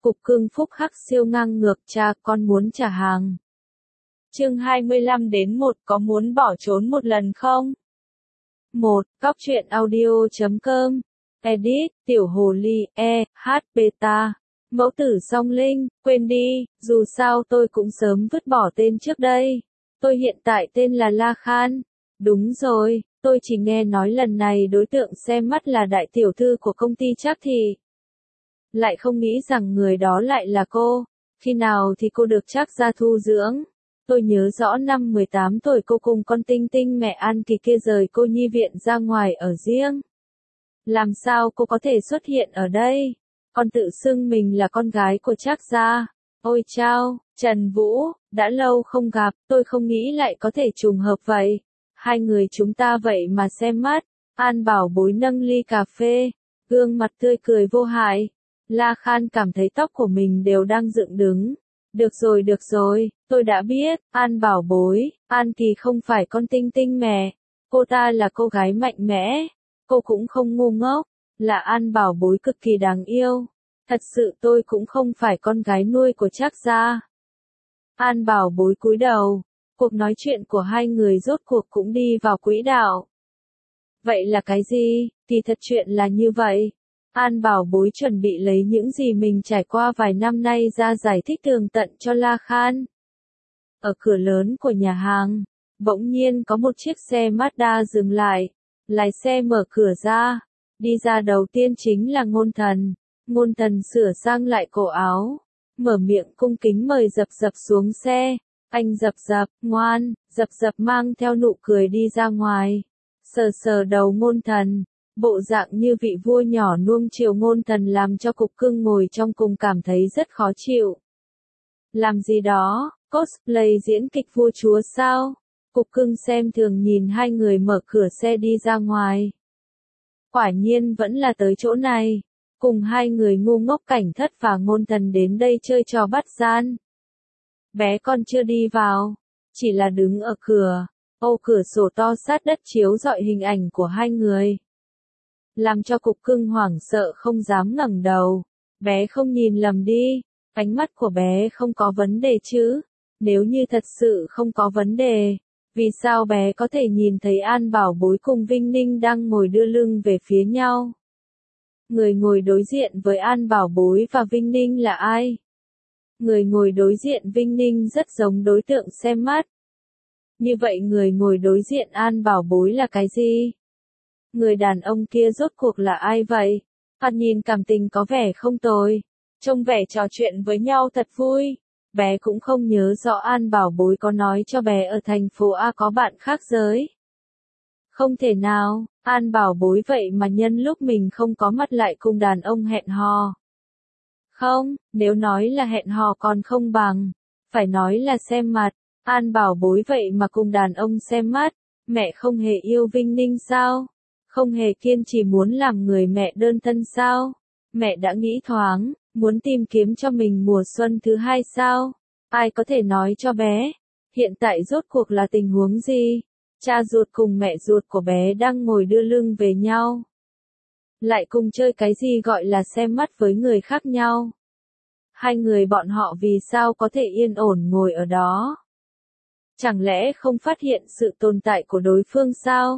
Cục cưng phúc hắc siêu ngang ngược, cha con muốn trả hàng. Chương 25-1 có muốn bỏ trốn một lần không? 1. Góc truyện audio.com. Edit, Tiểu Hồ Ly, beta. Mẫu tử song linh, quên đi, dù sao tôi cũng sớm vứt bỏ tên trước đây. Tôi hiện tại tên là La Khan. Đúng rồi, tôi chỉ nghe nói lần này đối tượng xem mắt là đại tiểu thư của công ty chắc thì. Lại không nghĩ rằng người đó lại là cô. Khi nào thì cô được chắc ra thu dưỡng? Tôi nhớ rõ năm 18 tuổi cô cùng con Tinh Tinh mẹ An Kỳ kia rời cô nhi viện ra ngoài ở riêng. Làm sao cô có thể xuất hiện ở đây? Con tự xưng mình là con gái của Trác gia. Ôi chao, Trần Vũ, đã lâu không gặp, tôi không nghĩ lại có thể trùng hợp vậy. Hai người chúng ta vậy mà xem mắt. An Bảo Bối nâng ly cà phê, gương mặt tươi cười vô hại. La Khan cảm thấy tóc của mình đều đang dựng đứng. Được rồi, tôi đã biết, An Bảo Bối, An Kỳ không phải con Tinh Tinh mẹ. Cô ta là cô gái mạnh mẽ. Cô cũng không ngu ngốc, là An Bảo Bối cực kỳ đáng yêu. Thật sự tôi cũng không phải con gái nuôi của Trác gia. An Bảo Bối cúi đầu, cuộc nói chuyện của hai người rốt cuộc cũng đi vào quỹ đạo. Vậy là cái gì? Thì thật chuyện là như vậy. An Bảo Bối chuẩn bị lấy những gì mình trải qua vài năm nay ra giải thích tường tận cho La Khan. Ở cửa lớn của nhà hàng, bỗng nhiên có một chiếc xe Mazda dừng lại. Lái xe mở cửa ra. Đi ra đầu tiên chính là Ngôn Thần. Ngôn Thần sửa sang lại cổ áo. Mở miệng cung kính mời Dập Dập xuống xe. Anh Dập Dập, ngoan. Dập Dập mang theo nụ cười đi ra ngoài. Sờ sờ đầu Ngôn Thần. Bộ dạng như vị vua nhỏ nuông chiều Ngôn Thần làm cho cục cưng ngồi trong cùng cảm thấy rất khó chịu. Làm gì đó, cosplay diễn kịch vua chúa sao? Cục cưng xem thường nhìn hai người mở cửa xe đi ra ngoài. Quả nhiên vẫn là tới chỗ này. Cùng hai người ngu ngốc Cảnh Thất và Ngôn Thần đến đây chơi trò bắt gian. Bé con chưa đi vào, chỉ là đứng ở cửa. Ô cửa sổ to sát đất chiếu rọi hình ảnh của hai người. Làm cho cục cưng hoảng sợ không dám ngẩng đầu. Bé không nhìn lầm đi, ánh mắt của bé không có vấn đề chứ. Nếu như thật sự không có vấn đề, vì sao bé có thể nhìn thấy An Bảo Bối cùng Vinh Ninh đang ngồi đưa lưng về phía nhau? Người ngồi đối diện với An Bảo Bối và Vinh Ninh là ai? Người ngồi đối diện Vinh Ninh rất giống đối tượng xem mắt. Như vậy người ngồi đối diện An Bảo Bối là cái gì? Người đàn ông kia rốt cuộc là ai vậy? Thoạt nhìn cảm tình có vẻ không tồi. Trông vẻ trò chuyện với nhau thật vui. Bé cũng không nhớ rõ An Bảo Bối có nói cho bé ở thành phố A có bạn khác giới. Không thể nào, An Bảo Bối vậy mà nhân lúc mình không có mặt lại cùng đàn ông hẹn hò. Không, nếu nói là hẹn hò còn không bằng. Phải nói là xem mặt. An Bảo Bối vậy mà cùng đàn ông xem mắt. Mẹ không hề yêu Vinh Ninh sao? Không hề kiên trì muốn làm người mẹ đơn thân sao? Mẹ đã nghĩ thoáng, muốn tìm kiếm cho mình mùa xuân thứ hai sao? Ai có thể nói cho bé? Hiện tại rốt cuộc là tình huống gì? Cha ruột cùng mẹ ruột của bé đang ngồi đưa lưng về nhau. Lại cùng chơi cái gì gọi là xem mắt với người khác nhau? Hai người bọn họ vì sao có thể yên ổn ngồi ở đó? Chẳng lẽ không phát hiện sự tồn tại của đối phương sao?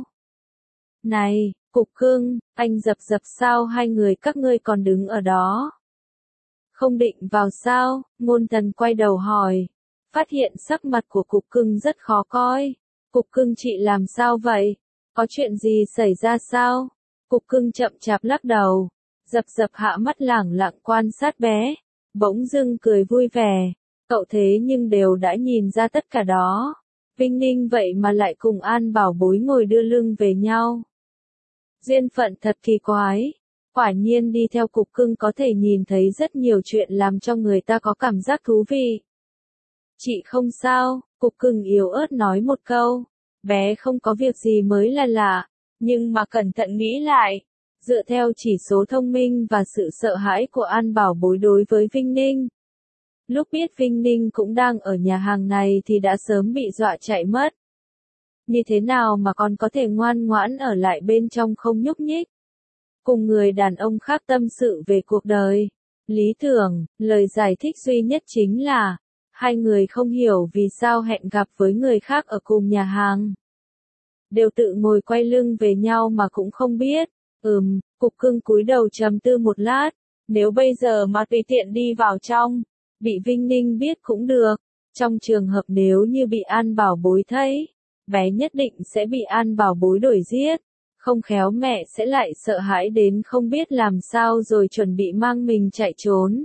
Này, cục cưng, anh Dập Dập sao hai người các ngươi còn đứng ở đó? Không định vào sao? Ngôn Thần quay đầu hỏi. Phát hiện sắc mặt của cục cưng rất khó coi. Cục cưng chị làm sao vậy? Có chuyện gì xảy ra sao? Cục cưng chậm chạp lắc đầu. Dập Dập hạ mắt lẳng lặng quan sát bé. Bỗng dưng cười vui vẻ. Cậu thế nhưng đều đã nhìn ra tất cả đó. Vinh Ninh vậy mà lại cùng An Bảo Bối ngồi đưa lưng về nhau. Duyên phận thật kỳ quái. Quả nhiên đi theo cục cưng có thể nhìn thấy rất nhiều chuyện làm cho người ta có cảm giác thú vị. Chị không sao, cục cưng yếu ớt nói một câu. Bé không có việc gì mới là lạ, nhưng mà cẩn thận nghĩ lại. Dựa theo chỉ số thông minh và sự sợ hãi của An Bảo Bối đối với Vinh Ninh. Lúc biết Vinh Ninh cũng đang ở nhà hàng này thì đã sớm bị dọa chạy mất. Như thế nào mà còn có thể ngoan ngoãn ở lại bên trong không nhúc nhích? Cùng người đàn ông khác tâm sự về cuộc đời. Lý tưởng, lời giải thích duy nhất chính là, hai người không hiểu vì sao hẹn gặp với người khác ở cùng nhà hàng. Đều tự ngồi quay lưng về nhau mà cũng không biết. Cục cưng cúi đầu trầm tư một lát, nếu bây giờ mà tùy tiện đi vào trong, bị Vinh Ninh biết cũng được. Trong trường hợp nếu như bị An Bảo Bối thấy, bé nhất định sẽ bị An Bảo Bối đuổi giết. Không khéo mẹ sẽ lại sợ hãi đến không biết làm sao rồi chuẩn bị mang mình chạy trốn.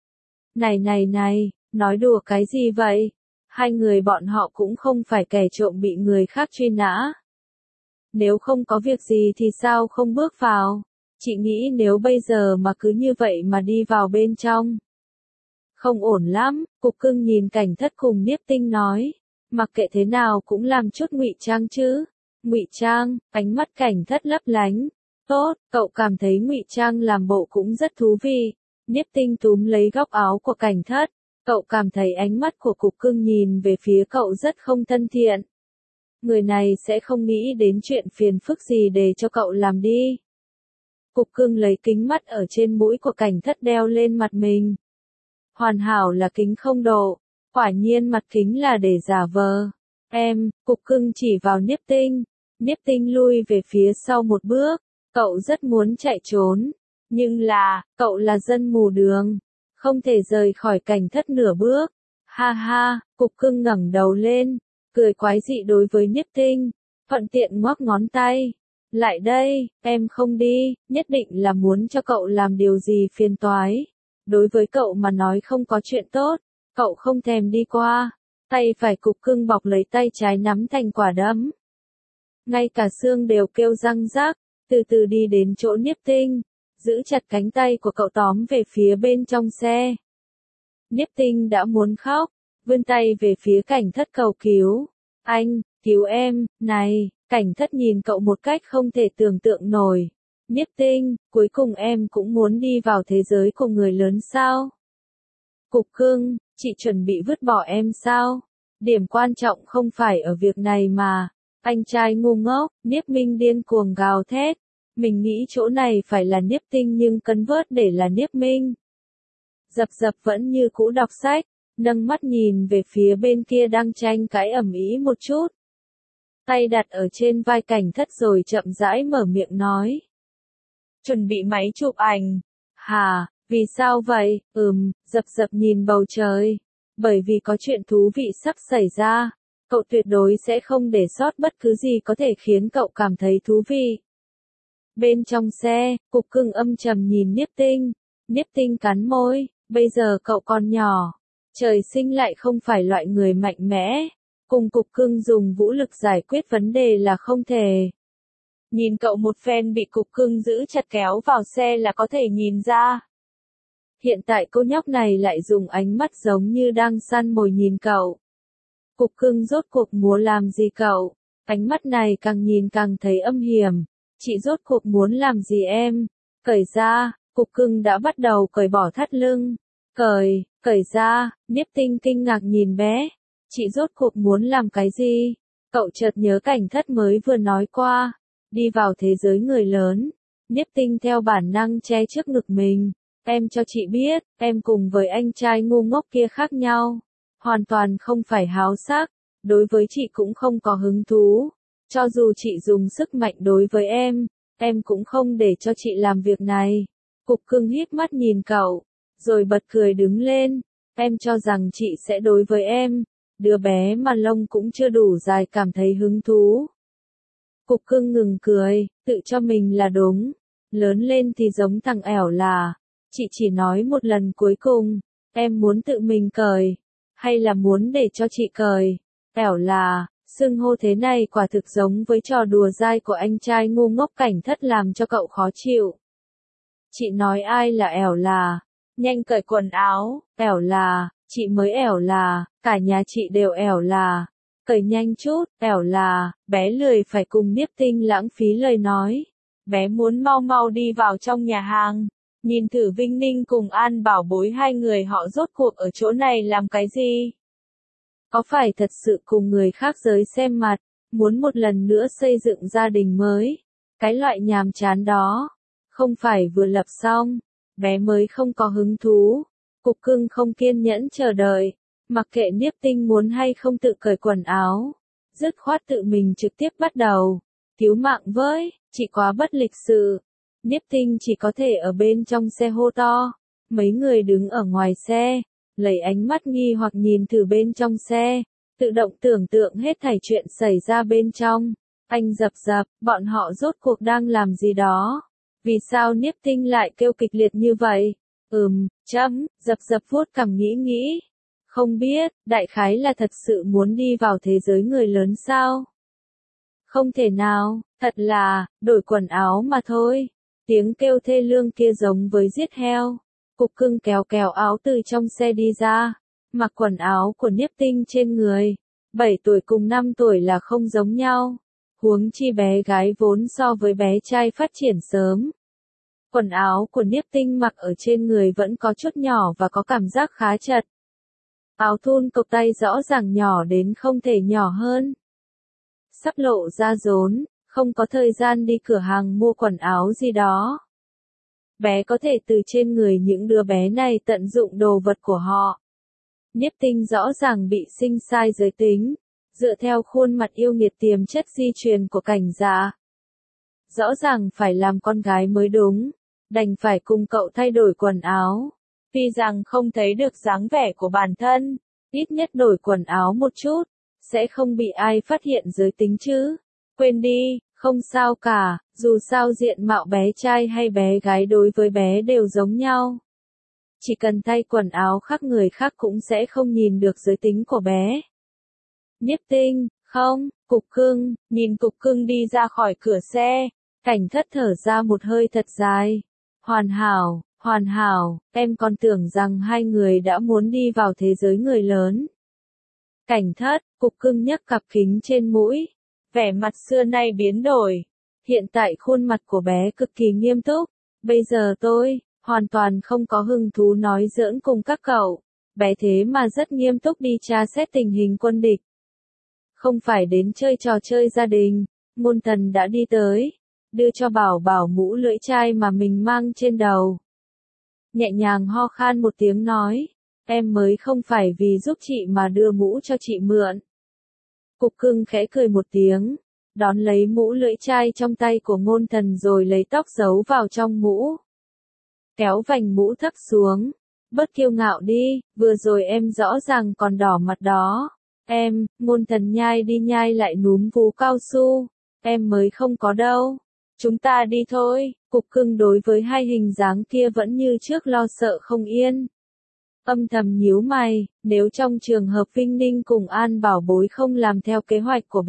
Này, nói đùa cái gì vậy? Hai người bọn họ cũng không phải kẻ trộm bị người khác truy nã. Nếu không có việc gì thì sao không bước vào? Chị nghĩ nếu bây giờ mà cứ như vậy mà đi vào bên trong. Không ổn lắm, Cục Cưng nhìn Cảnh Thất cùng Niếp Tinh nói. Mặc kệ thế nào cũng làm chút ngụy trang chứ. Ngụy trang, ánh mắt Cảnh Thất lấp lánh. Tốt, cậu cảm thấy ngụy trang làm bộ cũng rất thú vị. Niếp Tinh túm lấy góc áo của Cảnh Thất. Cậu cảm thấy ánh mắt của Cục Cưng nhìn về phía cậu rất không thân thiện. Người này sẽ không nghĩ đến chuyện phiền phức gì để cho cậu làm đi. Cục Cưng lấy kính mắt ở trên mũi của Cảnh Thất đeo lên mặt mình. Hoàn hảo là kính không độ, quả nhiên mặt kính là để giả vờ. Cục Cưng chỉ vào Niếp Tinh. Niếp Tinh lui về phía sau một bước, cậu rất muốn chạy trốn. Nhưng là, cậu là dân mù đường, không thể rời khỏi Cảnh Thất nửa bước. Ha ha, Cục Cưng ngẩng đầu lên, cười quái dị đối với Niếp Tinh, thuận tiện ngoắc ngón tay. Lại đây, em không đi, nhất định là muốn cho cậu làm điều gì phiền toái. Đối với cậu mà nói không có chuyện tốt, cậu không thèm đi qua. Tay phải Cục Cưng bọc lấy tay trái nắm thành quả đấm. Ngay cả xương đều kêu răng rắc, từ từ đi đến chỗ Niếp Tinh, giữ chặt cánh tay của cậu tóm về phía bên trong xe. Niếp Tinh đã muốn khóc, vươn tay về phía Cảnh Thất cầu cứu. Anh, cứu em, này, Cảnh Thất nhìn cậu một cách không thể tưởng tượng nổi. Niếp Tinh, cuối cùng em cũng muốn đi vào thế giới của người lớn sao? Cục Cưng, chị chuẩn bị vứt bỏ em sao? Điểm quan trọng không phải ở việc này mà. Anh trai ngu ngốc, Niếp Minh điên cuồng gào thét. Mình nghĩ chỗ này phải là Niếp Tinh nhưng cấn vớt để là Niếp Minh. Dập Dập vẫn như cũ đọc sách, nâng mắt nhìn về phía bên kia đang tranh cãi ầm ĩ một chút. Tay đặt ở trên vai Cảnh Thất rồi chậm rãi mở miệng nói. Chuẩn bị máy chụp ảnh. Hà, vì sao vậy? Dập Dập nhìn bầu trời. Bởi vì có chuyện thú vị sắp xảy ra. Cậu tuyệt đối sẽ không để sót bất cứ gì có thể khiến cậu cảm thấy thú vị. Bên trong xe, Cục Cưng âm trầm nhìn Niếp Tinh. Niếp Tinh cắn môi, bây giờ cậu còn nhỏ. Trời sinh lại không phải loại người mạnh mẽ. Cùng Cục Cưng dùng vũ lực giải quyết vấn đề là không thể. Nhìn cậu một phen bị Cục Cưng giữ chặt kéo vào xe là có thể nhìn ra. Hiện tại cô nhóc này lại dùng ánh mắt giống như đang săn mồi nhìn cậu. Cục Cưng rốt cuộc muốn làm gì cậu? Ánh mắt này càng nhìn càng thấy âm hiểm. Chị rốt cuộc muốn làm gì em? Cởi ra, Cục Cưng đã bắt đầu cởi bỏ thắt lưng. Cởi ra, Niếp Tinh kinh ngạc nhìn bé. Chị rốt cuộc muốn làm cái gì? Cậu chợt nhớ Cảnh Thất mới vừa nói qua. Đi vào thế giới người lớn. Niếp Tinh theo bản năng che trước ngực mình. Em cho chị biết, em cùng với anh trai ngu ngốc kia khác nhau. Hoàn toàn không phải háo sắc. Đối với chị cũng không có hứng thú. Cho dù chị dùng sức mạnh đối với em cũng không để cho chị làm việc này. Cục Cưng híp mắt nhìn cậu, rồi bật cười đứng lên. Em cho rằng chị sẽ đối với em. Đứa bé mà lông cũng chưa đủ dài cảm thấy hứng thú. Cục Cưng ngừng cười, tự cho mình là đúng. Lớn lên thì giống thằng ẻo là. Chị chỉ nói một lần cuối cùng. Em muốn tự mình cởi. Hay là muốn để cho chị cởi. Ẻo là. Xưng hô thế này quả thực giống với trò đùa dai của anh trai ngu ngốc. Cảnh Thất làm cho cậu khó chịu. Chị nói ai là ẻo là? Nhanh cởi quần áo. Ẻo là, chị mới ẻo là, cả nhà chị đều ẻo là. Cởi nhanh chút, ẻo là, bé lười phải cùng Niếp Tinh lãng phí lời nói. Bé muốn mau mau đi vào trong nhà hàng. Nhìn thử Vinh Ninh cùng An Bảo Bối hai người họ rốt cuộc ở chỗ này làm cái gì? Có phải thật sự cùng người khác giới xem mặt, muốn một lần nữa xây dựng gia đình mới? Cái loại nhàm chán đó, không phải vừa lập xong, Bé mới không có hứng thú. Cục cưng không kiên nhẫn chờ đợi. Mặc kệ Niếp Tinh muốn hay không tự cởi quần áo. Dứt khoát tự mình trực tiếp bắt đầu. Cứu mạng với, chị quá bất lịch sự. Niếp Tinh chỉ có thể ở bên trong xe hô to. Mấy người đứng ở ngoài xe, lấy ánh mắt nghi hoặc nhìn thử bên trong xe, tự động tưởng tượng hết thảy chuyện xảy ra bên trong. Anh dập dập, bọn họ rốt cuộc đang làm gì đó? Vì sao Niếp Tinh lại kêu kịch liệt như vậy? Dập dập vuốt cằm nghĩ. Không biết, đại khái là thật sự muốn đi vào thế giới người lớn sao? Không thể nào, thật là, đổi quần áo mà thôi. Tiếng kêu thê lương kia giống với giết heo. Cục cưng kéo áo từ trong xe đi ra, mặc quần áo của Niếp Tinh trên người. 7 tuổi cùng 5 tuổi là không giống nhau. Huống chi bé gái vốn so với bé trai phát triển sớm. Quần áo của Niếp Tinh mặc ở trên người vẫn có chút nhỏ và có cảm giác khá chật. Áo thun cộc tay rõ ràng nhỏ đến không thể nhỏ hơn. Sắp lộ ra rốn, không có thời gian đi cửa hàng mua quần áo gì đó. Bé có thể từ trên người những đứa bé này tận dụng đồ vật của họ. Niếp Tinh rõ ràng bị sinh sai giới tính, dựa theo khuôn mặt yêu nghiệt tiềm chất di truyền của Cảnh Dạ. Rõ ràng phải làm con gái mới đúng, đành phải cùng cậu thay đổi quần áo. Tuy rằng không thấy được dáng vẻ của bản thân, ít nhất đổi quần áo một chút, sẽ không bị ai phát hiện giới tính chứ. Quên đi, không sao cả, dù sao diện mạo bé trai hay bé gái đối với bé đều giống nhau. Chỉ cần thay quần áo khác người khác cũng sẽ không nhìn được giới tính của bé. Niếp Tinh, không, Cục Cưng, nhìn Cục Cưng đi ra khỏi cửa xe, Cảnh Thất thở ra một hơi thật dài. Hoàn hảo, em còn tưởng rằng hai người đã muốn đi vào thế giới người lớn. Cảnh Thất, Cục Cưng nhấc cặp kính trên mũi, vẻ mặt xưa nay biến đổi. Hiện tại khuôn mặt của bé cực kỳ nghiêm túc. Bây giờ tôi, hoàn toàn không có hứng thú nói giỡn cùng các cậu. Bé thế mà rất nghiêm túc đi tra xét tình hình quân địch. Không phải đến chơi trò chơi gia đình, Ngôn Thần đã đi tới, đưa cho Bảo Bảo mũ lưỡi chai mà mình mang trên đầu. Nhẹ nhàng ho khan một tiếng nói, em mới không phải vì giúp chị mà đưa mũ cho chị mượn. Cục Cưng khẽ cười một tiếng, đón lấy mũ lưỡi chai trong tay của Ngôn Thần rồi lấy tóc giấu vào trong mũ. Kéo vành mũ thấp xuống, bớt kiêu ngạo đi, vừa rồi em rõ ràng còn đỏ mặt đó. Ngôn Thần nhai đi nhai lại núm vú cao su, em mới không có đâu. Chúng ta đi thôi. Cục Cưng đối với hai hình dáng kia vẫn như trước lo sợ không yên. Âm thầm nhíu mày, nếu trong trường hợp Vinh Ninh cùng An Bảo Bối không làm theo kế hoạch của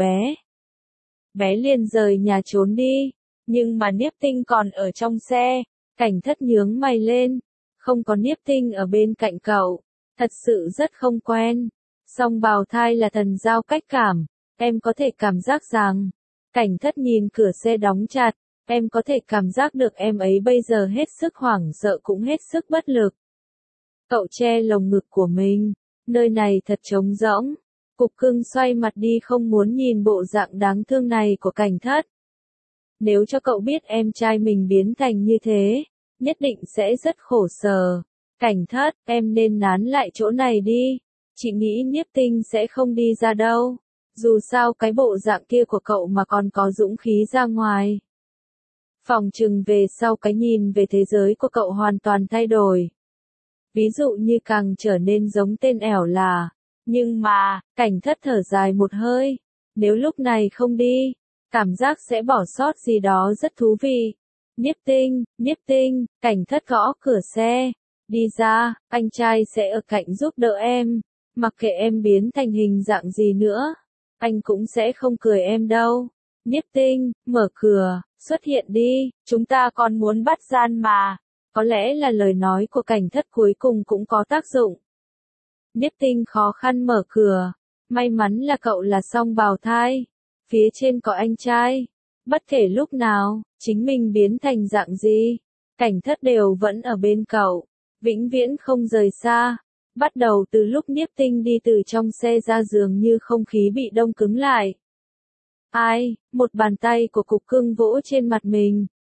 bé liền rời nhà trốn đi. Nhưng mà Niếp Tinh còn ở trong xe. Cảnh Thất nhướng mày lên, không có Niếp Tinh ở bên cạnh cậu, thật sự rất không quen. Song bào thai là thần giao cách cảm, em có thể cảm giác rằng. Cảnh Thất nhìn cửa xe đóng chặt, em có thể cảm giác được em ấy bây giờ hết sức hoảng sợ cũng hết sức bất lực. Cậu che lồng ngực của mình, nơi này thật trống rỗng. Cục Cưng xoay mặt đi không muốn nhìn bộ dạng đáng thương này của Cảnh Thất. Nếu cho cậu biết em trai mình biến thành như thế, nhất định sẽ rất khổ sở. Cảnh Thất, em nên nán lại chỗ này đi. Chị nghĩ Niếp Tinh sẽ không đi ra đâu. Dù sao cái bộ dạng kia của cậu mà còn có dũng khí ra ngoài. Phòng chừng về sau cái nhìn về thế giới của cậu hoàn toàn thay đổi. Ví dụ như càng trở nên giống tên ẻo là. Nhưng mà, Cảnh Thất thở dài một hơi. Nếu lúc này không đi, cảm giác sẽ bỏ sót gì đó rất thú vị. Niếp Tinh, Cảnh Thất gõ cửa xe. Đi ra, anh trai sẽ ở cạnh giúp đỡ em. Mặc kệ em biến thành hình dạng gì nữa, anh cũng sẽ không cười em đâu. Niếp Tinh, mở cửa, xuất hiện đi, chúng ta còn muốn bắt gian mà. Có lẽ là lời nói của Cảnh Thất cuối cùng cũng có tác dụng. Niếp Tinh khó khăn mở cửa, may mắn là cậu là song bào thai, phía trên có anh trai. Bất kể lúc nào, chính mình biến thành dạng gì, Cảnh Thất đều vẫn ở bên cậu, vĩnh viễn không rời xa. Bắt đầu từ lúc Niếp Tinh đi từ trong xe ra dường như không khí bị đông cứng lại. Một bàn tay của Cục Cưng vỗ trên mặt mình,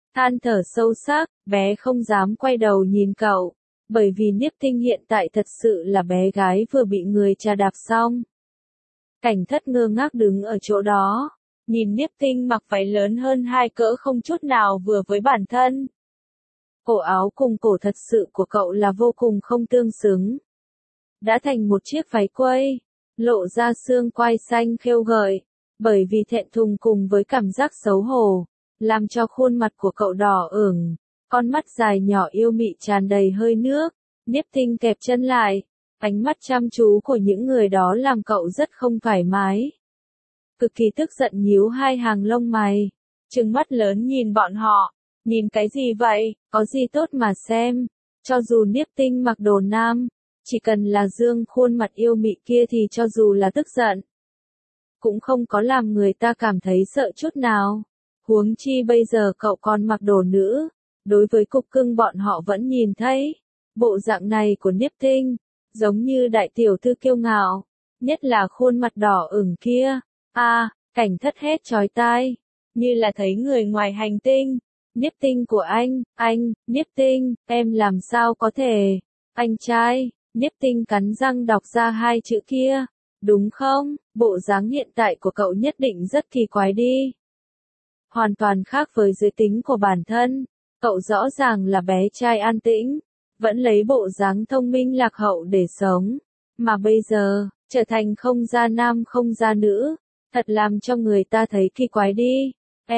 Than thở sâu sắc, bé không dám quay đầu nhìn cậu, bởi vì Niếp Tinh hiện tại thật sự là bé gái vừa bị người trà đạp xong. Cảnh Thất ngơ ngác đứng ở chỗ đó, nhìn Niếp Tinh mặc váy lớn hơn 2 cỡ không chút nào vừa với bản thân. Cổ áo cùng cổ thật sự của cậu là vô cùng không tương xứng. Đã thành một chiếc váy quây, lộ ra xương quai xanh khêu gợi, bởi vì thẹn thùng cùng với cảm giác xấu hổ, làm cho khuôn mặt của cậu đỏ ửng, con mắt dài nhỏ yêu mị tràn đầy hơi nước. Niếp Tinh kẹp chân lại, ánh mắt chăm chú của những người đó làm cậu rất không thoải mái. Cực kỳ tức giận nhíu hai hàng lông mày, trừng mắt lớn nhìn bọn họ, nhìn cái gì vậy, có gì tốt mà xem, cho dù Niếp Tinh mặc đồ nam, chỉ cần là dương khuôn mặt yêu mị kia thì cho dù là tức giận, cũng không có làm người ta cảm thấy sợ chút nào. Huống chi bây giờ cậu còn mặc đồ nữ, đối với cục cưng bọn họ vẫn nhìn thấy, bộ dạng này của Niếp Tinh, giống như đại tiểu thư kiêu ngạo, nhất là khuôn mặt đỏ ửng kia. Cảnh Thất hét chói tai, như là thấy người ngoài hành tinh. Niếp Tinh của anh, Niếp Tinh, em làm sao có thể, anh trai. Niếp Tinh cắn răng đọc ra hai chữ kia, đúng không, bộ dáng hiện tại của cậu nhất định rất kỳ quái đi. Hoàn toàn khác với giới tính của bản thân, cậu rõ ràng là bé trai an tĩnh, vẫn lấy bộ dáng thông minh lạc hậu để sống, mà bây giờ, trở thành không gia nam không gia nữ, thật làm cho người ta thấy kỳ quái đi.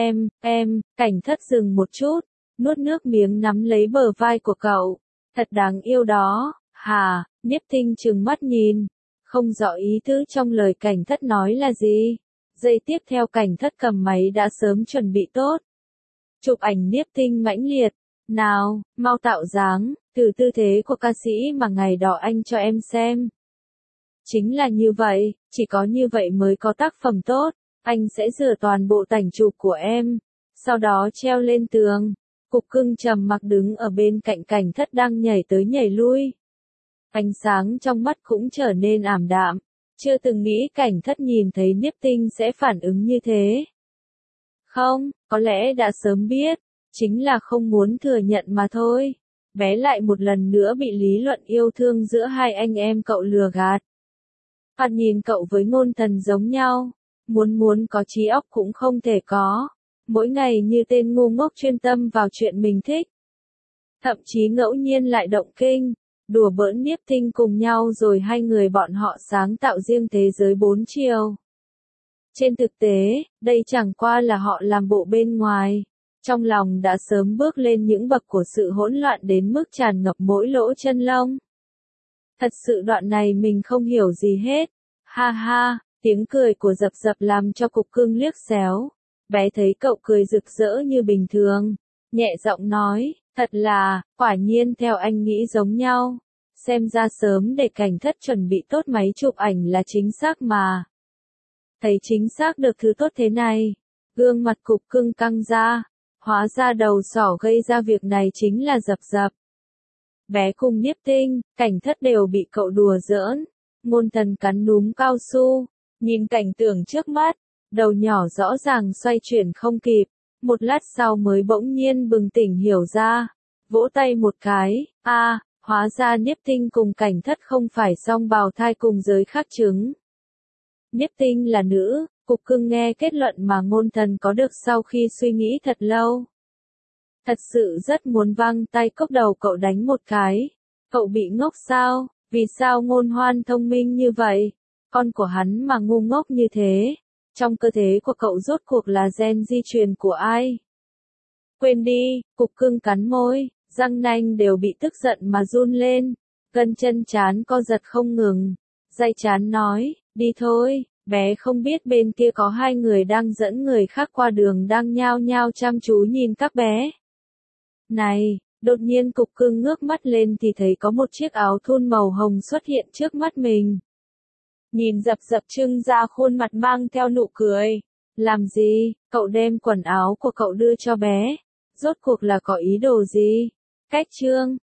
Cảnh Thất dừng một chút, nuốt nước miếng nắm lấy bờ vai của cậu, thật đáng yêu đó. Niếp Tinh trừng mắt nhìn, không rõ ý tứ trong lời Cảnh Thất nói là gì. Giây tiếp theo Cảnh Thất cầm máy đã sớm chuẩn bị tốt. Chụp ảnh Niếp Tinh mãnh liệt, nào, mau tạo dáng, từ tư thế của ca sĩ mà ngày đó anh cho em xem. Chính là như vậy, chỉ có như vậy mới có tác phẩm tốt, anh sẽ rửa toàn bộ tảnh chụp của em, sau đó treo lên tường. Cục cưng trầm mặc đứng ở bên cạnh Cảnh Thất đang nhảy tới nhảy lui. Ánh sáng trong mắt cũng trở nên ảm đạm, chưa từng nghĩ Cảnh Thất nhìn thấy Niếp Tinh sẽ phản ứng như thế. Không, có lẽ đã sớm biết, chính là không muốn thừa nhận mà thôi. Bé lại một lần nữa bị lý luận yêu thương giữa hai anh em cậu lừa gạt. Phạt nhìn cậu với Ngôn Thần giống nhau, muốn có trí óc cũng không thể có, mỗi ngày như tên ngu ngốc chuyên tâm vào chuyện mình thích. Thậm chí ngẫu nhiên lại động kinh, đùa bỡn Niếp Tinh cùng nhau rồi hai người bọn họ sáng tạo riêng thế giới 4 chiều. Trên thực tế, đây chẳng qua là họ làm bộ bên ngoài, trong lòng đã sớm bước lên những bậc của sự hỗn loạn đến mức tràn ngập mỗi lỗ chân lông. Thật sự đoạn này mình không hiểu gì hết. Tiếng cười của Dập Dập làm cho cục cưng liếc xéo. Bé thấy cậu cười rực rỡ như bình thường, nhẹ giọng nói, thật là, quả nhiên theo anh nghĩ giống nhau. Xem ra sớm để Cảnh Thất chuẩn bị tốt máy chụp ảnh là chính xác mà. Thấy chính xác được thứ tốt thế này, gương mặt cục cưng căng ra, hóa ra đầu sỏ gây ra việc này chính là Dập Dập. Bé cùng Niếp Tinh, Cảnh Thất đều bị cậu đùa giỡn. Ngôn Thần cắn núm cao su, nhìn cảnh tượng trước mắt, đầu nhỏ rõ ràng xoay chuyển không kịp, một lát sau mới bỗng nhiên bừng tỉnh hiểu ra, vỗ tay một cái, hóa ra Niếp Tinh cùng Cảnh Thất không phải song bào thai cùng giới khác trứng. Niếp Tinh là nữ, cục cưng nghe kết luận mà Ngôn Thần có được sau khi suy nghĩ thật lâu. Thật sự rất muốn văng tay cốc đầu cậu đánh một cái. Cậu bị ngốc sao? Vì sao Ngôn Hoan thông minh như vậy? Con của hắn mà ngu ngốc như thế. Trong cơ thể của cậu rốt cuộc là gen di truyền của ai? Quên đi, cục cưng cắn môi, răng nanh đều bị tức giận mà run lên. Gân chân trán co giật không ngừng. Day Trán nói, đi thôi, bé không biết bên kia có hai người đang dẫn người khác qua đường đang nhao nhao chăm chú nhìn các bé. Này, đột nhiên cục cưng ngước mắt lên thì thấy có một chiếc áo thun màu hồng xuất hiện trước mắt mình. Nhìn Dập Dập trưng ra khuôn mặt mang theo nụ cười. Làm gì, cậu đem quần áo của cậu đưa cho bé? Rốt cuộc là có ý đồ gì? Cách chương